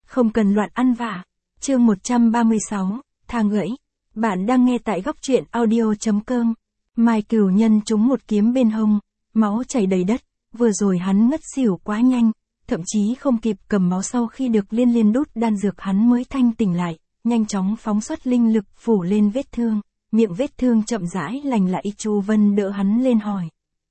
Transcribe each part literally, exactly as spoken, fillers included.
Không cần loạn ăn vạ. Chương một trăm ba mươi sáu, thang gãy. Bạn đang nghe tại góc truyện audio.com. Mai Cửu Nhân trúng một kiếm bên hông, máu chảy đầy đất, vừa rồi hắn ngất xỉu quá nhanh, thậm chí không kịp cầm máu sau khi được Liên Liên đút đan dược hắn mới thanh tỉnh lại, nhanh chóng phóng xuất linh lực phủ lên vết thương, miệng vết thương chậm rãi lành lại. Chu Vân đỡ hắn lên hỏi.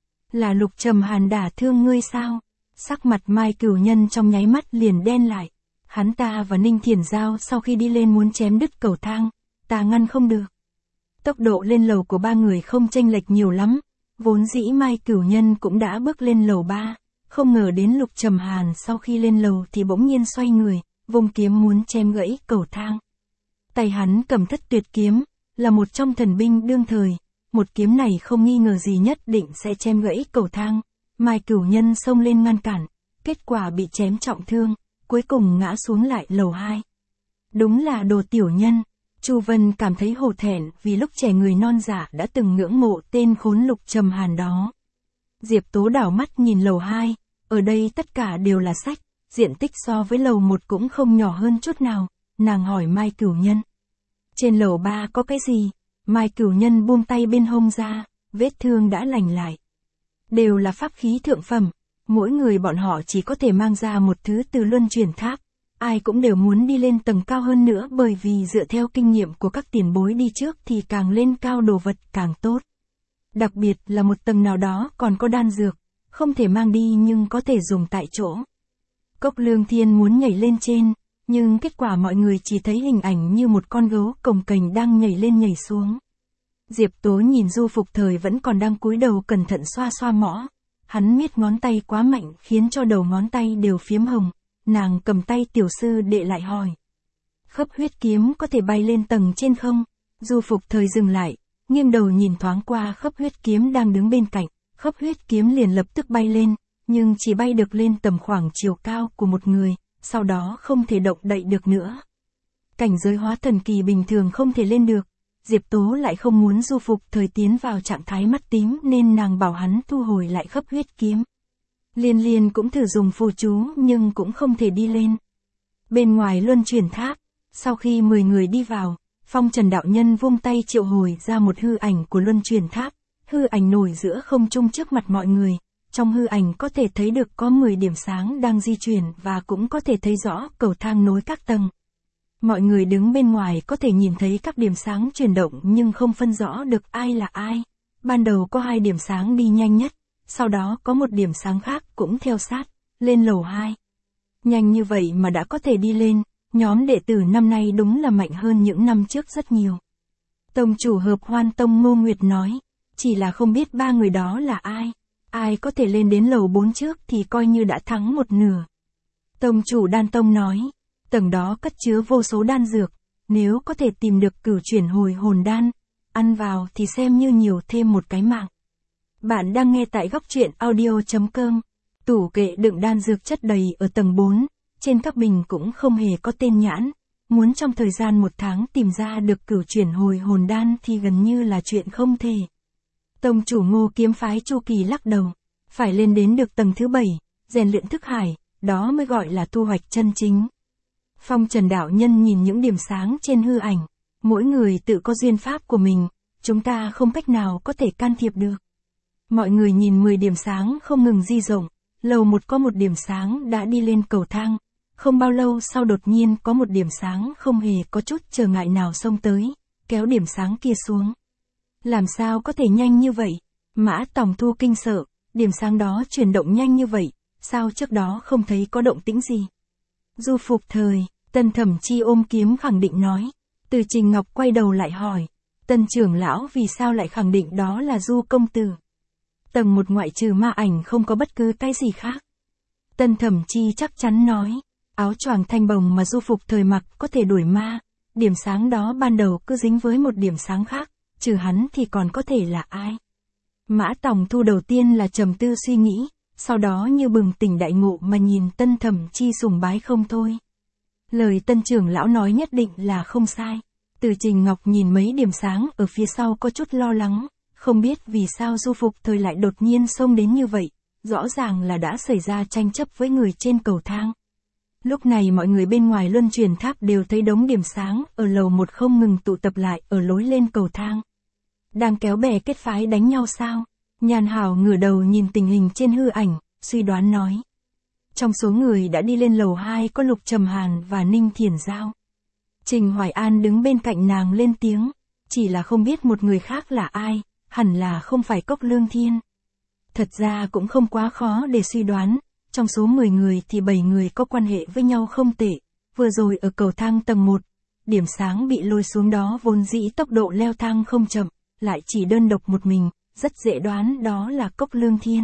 Là Lục Trầm Hàn đả thương ngươi sao? Sắc mặt Mai Cửu Nhân trong nháy mắt liền đen lại. Hắn ta và Ninh Thiển Giao sau khi đi lên muốn chém đứt cầu thang, ta ngăn không được. Tốc độ lên lầu của ba người không chênh lệch nhiều lắm, vốn dĩ Mai Cửu Nhân cũng đã bước lên lầu ba, không ngờ đến Lục Trầm Hàn sau khi lên lầu thì bỗng nhiên xoay người, vung kiếm muốn chém gãy cầu thang. Tay hắn cầm Thất Tuyệt kiếm, là một trong thần binh đương thời, một kiếm này không nghi ngờ gì nhất định sẽ chém gãy cầu thang. Mai Cửu Nhân xông lên ngăn cản, kết quả bị chém trọng thương, cuối cùng ngã xuống lại lầu hai. Đúng là đồ tiểu nhân. Chu Vân cảm thấy hổ thẹn vì lúc trẻ người non dạ đã từng ngưỡng mộ tên khốn Lục Trầm Hàn đó. Diệp Tố đảo mắt nhìn lầu hai, ở đây tất cả đều là sách, diện tích so với lầu một cũng không nhỏ hơn chút nào, nàng hỏi Mai Cửu Nhân. Trên lầu ba có cái gì? Mai Cửu Nhân buông tay bên hông ra, vết thương đã lành lại. Đều là pháp khí thượng phẩm, mỗi người bọn họ chỉ có thể mang ra một thứ từ luân chuyển tháp. Ai cũng đều muốn đi lên tầng cao hơn nữa bởi vì dựa theo kinh nghiệm của các tiền bối đi trước thì càng lên cao đồ vật càng tốt. Đặc biệt là một tầng nào đó còn có đan dược, không thể mang đi nhưng có thể dùng tại chỗ. Cốc Lương Thiên muốn nhảy lên trên, nhưng kết quả mọi người chỉ thấy hình ảnh như một con gấu cồng kềnh đang nhảy lên nhảy xuống. Diệp Tố nhìn Du Phục Thời vẫn còn đang cúi đầu cẩn thận xoa xoa mõ. Hắn miết ngón tay quá mạnh khiến cho đầu ngón tay đều phiếm hồng. Nàng cầm tay tiểu sư đệ lại hỏi. Khấp huyết kiếm có thể bay lên tầng trên không? Du Phục Thời dừng lại, nghiêng đầu nhìn thoáng qua khấp huyết kiếm đang đứng bên cạnh. Khấp huyết kiếm liền lập tức bay lên, nhưng chỉ bay được lên tầm khoảng chiều cao của một người, sau đó không thể động đậy được nữa. Cảnh giới hóa thần kỳ bình thường không thể lên được. Diệp Tố lại không muốn Du Phục Thời tiến vào trạng thái mắt tím nên nàng bảo hắn thu hồi lại khấp huyết kiếm. Liên Liên cũng thử dùng phù chú nhưng cũng không thể đi lên. Bên ngoài luân chuyển tháp, sau khi mười người đi vào, Phong Trần đạo nhân vung tay triệu hồi ra một hư ảnh của luân chuyển tháp, hư ảnh nổi giữa không trung trước mặt mọi người, trong hư ảnh có thể thấy được có mười điểm sáng đang di chuyển và cũng có thể thấy rõ cầu thang nối các tầng. Mọi người đứng bên ngoài có thể nhìn thấy các điểm sáng chuyển động nhưng không phân rõ được ai là ai. Ban đầu có hai điểm sáng đi nhanh nhất, sau đó có một điểm sáng khác cũng theo sát, lên lầu hai. Nhanh như vậy mà đã có thể đi lên, nhóm đệ tử năm nay đúng là mạnh hơn những năm trước rất nhiều. Tông chủ Hợp Hoan Tông Ngô Nguyệt nói, chỉ là không biết ba người đó là ai, ai có thể lên đến lầu bốn trước thì coi như đã thắng một nửa. Tông chủ Đan Tông nói, tầng đó cất chứa vô số đan dược, nếu có thể tìm được cửu chuyển hồi hồn đan, ăn vào thì xem như nhiều thêm một cái mạng. Bạn đang nghe tại góc truyện audio.com. Tủ kệ đựng đan dược chất đầy ở tầng bốn, trên các bình cũng không hề có tên nhãn. Muốn trong thời gian một tháng tìm ra được cửu chuyển hồi hồn đan thì gần như là chuyện không thể. Tông chủ Ngô Kiếm Phái Chu Kỳ lắc đầu. Phải lên đến được tầng thứ bảy, rèn luyện thức hải, đó mới gọi là thu hoạch chân chính. Phong Trần đạo nhân nhìn những điểm sáng trên hư ảnh. Mỗi người tự có duyên pháp của mình, chúng ta không cách nào có thể can thiệp được. Mọi người nhìn mười điểm sáng không ngừng di rộng, lầu một có một điểm sáng đã đi lên cầu thang, không bao lâu sau đột nhiên có một điểm sáng không hề có chút trở ngại nào xông tới, kéo điểm sáng kia xuống. Làm sao có thể nhanh như vậy? Mã Tòng Thu kinh sợ, điểm sáng đó chuyển động nhanh như vậy, sao trước đó không thấy có động tĩnh gì? Du Phục Thời, Tân Thẩm Chi ôm kiếm khẳng định nói. Từ Trình Ngọc quay đầu lại hỏi, Tân trưởng lão vì sao lại khẳng định đó là Du công tử? Tầng một ngoại trừ ma ảnh không có bất cứ cái gì khác. Tân Thẩm Chi chắc chắn nói, áo choàng thanh bồng mà Du Phục Thời mặc có thể đuổi ma, điểm sáng đó ban đầu cứ dính với một điểm sáng khác, trừ hắn thì còn có thể là ai? Mã Tòng Thu đầu tiên là trầm tư suy nghĩ, sau đó như bừng tỉnh đại ngộ mà nhìn Tân Thẩm Chi sùng bái không thôi. Lời Tân trưởng lão nói nhất định là không sai. Từ Trình Ngọc nhìn mấy điểm sáng ở phía sau có chút lo lắng, không biết vì sao Du Phục Thời lại đột nhiên xông đến như vậy, rõ ràng là đã xảy ra tranh chấp với người trên cầu thang. Lúc này mọi người bên ngoài luân chuyển tháp đều thấy đống điểm sáng ở lầu một không ngừng tụ tập lại ở lối lên cầu thang. Đang kéo bè kết phái đánh nhau sao? Nhàn Hảo ngửa đầu nhìn tình hình trên hư ảnh, suy đoán nói. Trong số người đã đi lên lầu hai có Lục Trầm Hàn và Ninh Thiển Giao. Trình Hoài An đứng bên cạnh nàng lên tiếng, chỉ là không biết một người khác là ai, hẳn là không phải Cốc Lương Thiên. Thật ra cũng không quá khó để suy đoán, trong số mười người thì bảy người có quan hệ với nhau không tệ, vừa rồi ở cầu thang tầng một, điểm sáng bị lôi xuống đó vốn dĩ tốc độ leo thang không chậm, lại chỉ đơn độc một mình, rất dễ đoán đó là Cốc Lương Thiên.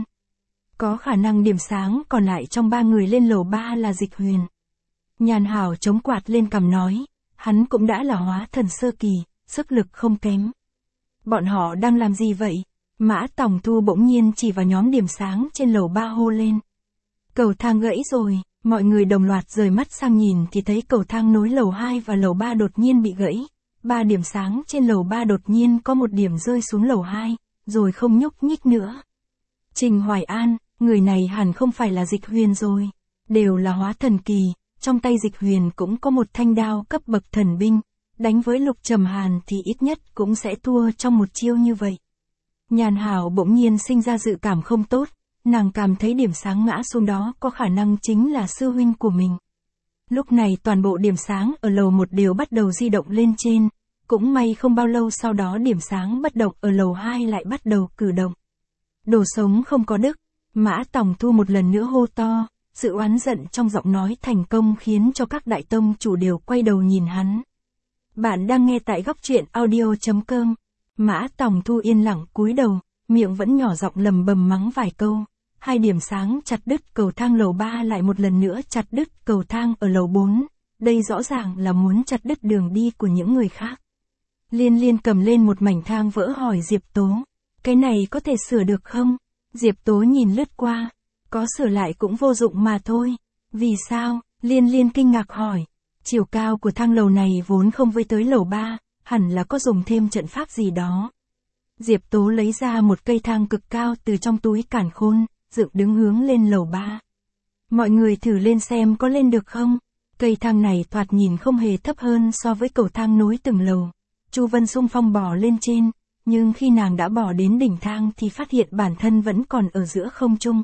Có khả năng điểm sáng còn lại trong ba người lên lầu ba là Dịch Huyền. Nhàn Hảo chống quạt lên cằm nói, hắn cũng đã là hóa thần sơ kỳ, sức lực không kém. Bọn họ đang làm gì vậy? Mã Tòng Thu bỗng nhiên chỉ vào nhóm điểm sáng trên lầu ba hô lên. Cầu thang gãy rồi, mọi người đồng loạt rời mắt sang nhìn thì thấy cầu thang nối lầu hai và lầu ba đột nhiên bị gãy. Ba điểm sáng trên lầu ba đột nhiên có một điểm rơi xuống lầu hai, rồi không nhúc nhích nữa. Trình Hoài An, người này hẳn không phải là Dịch Huyền rồi. Đều là hóa thần kỳ, trong tay Dịch Huyền cũng có một thanh đao cấp bậc thần binh. Đánh với Lục Trầm Hàn thì ít nhất cũng sẽ thua trong một chiêu như vậy. Nhàn Hảo bỗng nhiên sinh ra dự cảm không tốt, nàng cảm thấy điểm sáng ngã xuống đó có khả năng chính là sư huynh của mình. Lúc này toàn bộ điểm sáng ở lầu một đều bắt đầu di động lên trên, cũng may không bao lâu sau đó điểm sáng bất động ở lầu hai lại bắt đầu cử động. Đồ sống không có đức, Mã Tòng Thu một lần nữa hô to, sự oán giận trong giọng nói thành công khiến cho các đại tông chủ đều quay đầu nhìn hắn. Bạn đang nghe tại góc truyện audio chấm com. Mã Tòng Thu yên lặng cúi đầu, miệng vẫn nhỏ giọng lầm bầm mắng vài câu. Hai điểm sáng chặt đứt cầu thang lầu ba lại một lần nữa chặt đứt cầu thang ở lầu bốn. Đây rõ ràng là muốn chặt đứt đường đi của những người khác. Liên Liên cầm lên một mảnh thang vỡ hỏi Diệp Tố. Cái này có thể sửa được không? Diệp Tố nhìn lướt qua. Có sửa lại cũng vô dụng mà thôi. Vì sao? Liên Liên kinh ngạc hỏi. Chiều cao của thang lầu này vốn không với tới lầu ba, hẳn là có dùng thêm trận pháp gì đó. Diệp Tố lấy ra một cây thang cực cao từ trong túi càn khôn, dựng đứng hướng lên lầu ba. Mọi người thử lên xem có lên được không? Cây thang này thoạt nhìn không hề thấp hơn so với cầu thang nối từng lầu. Chu Vân xung phong bò lên trên, nhưng khi nàng đã bò đến đỉnh thang thì phát hiện bản thân vẫn còn ở giữa không trung.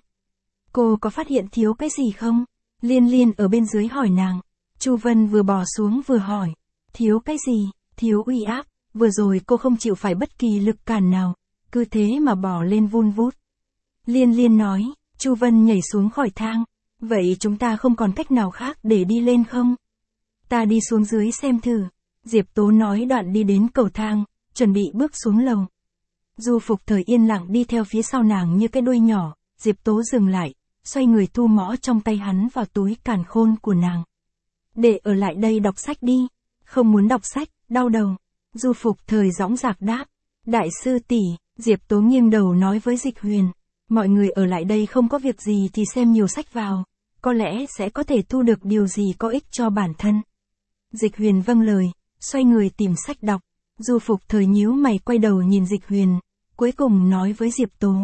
Cô có phát hiện thiếu cái gì không? Liên Liên ở bên dưới hỏi nàng. Chu Vân vừa bò xuống vừa hỏi. Thiếu cái gì? Thiếu uy áp. Vừa rồi cô không chịu phải bất kỳ lực cản nào, cứ thế mà bò lên vun vút. Liên Liên nói. Chu Vân nhảy xuống khỏi thang. Vậy chúng ta không còn cách nào khác để đi lên không? Ta đi xuống dưới xem thử. Diệp Tố nói đoạn đi đến cầu thang, chuẩn bị bước xuống lầu. Du Phục Thời yên lặng đi theo phía sau nàng như cái đuôi nhỏ. Diệp Tố dừng lại, xoay người thu mõ trong tay hắn vào túi càn khôn của nàng. Để ở lại đây đọc sách đi. Không muốn đọc sách, đau đầu. Du Phục Thời dõng dạc đáp. Đại sư tỷ, Diệp Tố nghiêng đầu nói với Dịch Huyền. Mọi người ở lại đây không có việc gì thì xem nhiều sách vào. Có lẽ sẽ có thể thu được điều gì có ích cho bản thân. Dịch Huyền vâng lời, xoay người tìm sách đọc. Du Phục Thời nhíu mày quay đầu nhìn Dịch Huyền, cuối cùng nói với Diệp Tố.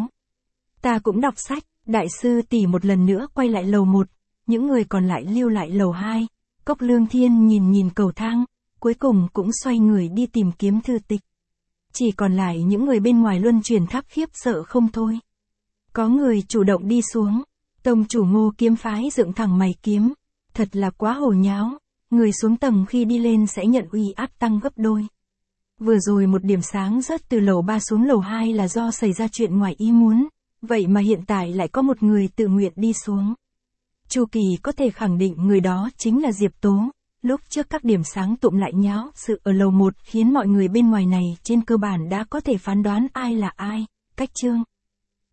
Ta cũng đọc sách. Đại sư tỷ một lần nữa quay lại lầu một, những người còn lại lưu lại lầu hai. Cốc Lương Thiên nhìn nhìn cầu thang, cuối cùng cũng xoay người đi tìm kiếm thư tịch. Chỉ còn lại những người bên ngoài luân chuyển tháp khiếp sợ không thôi. Có người chủ động đi xuống, tông chủ Ngô kiếm phái dựng thẳng mày kiếm, thật là quá hồ nháo, người xuống tầng khi đi lên sẽ nhận uy áp tăng gấp đôi. Vừa rồi một điểm sáng rớt từ lầu ba xuống lầu hai là do xảy ra chuyện ngoài ý muốn, vậy mà hiện tại lại có một người tự nguyện đi xuống. Chu Kỳ có thể khẳng định người đó chính là Diệp Tố. Lúc trước các điểm sáng tụm lại nháo sự ở lầu một khiến mọi người bên ngoài này trên cơ bản đã có thể phán đoán ai là ai. Cách chương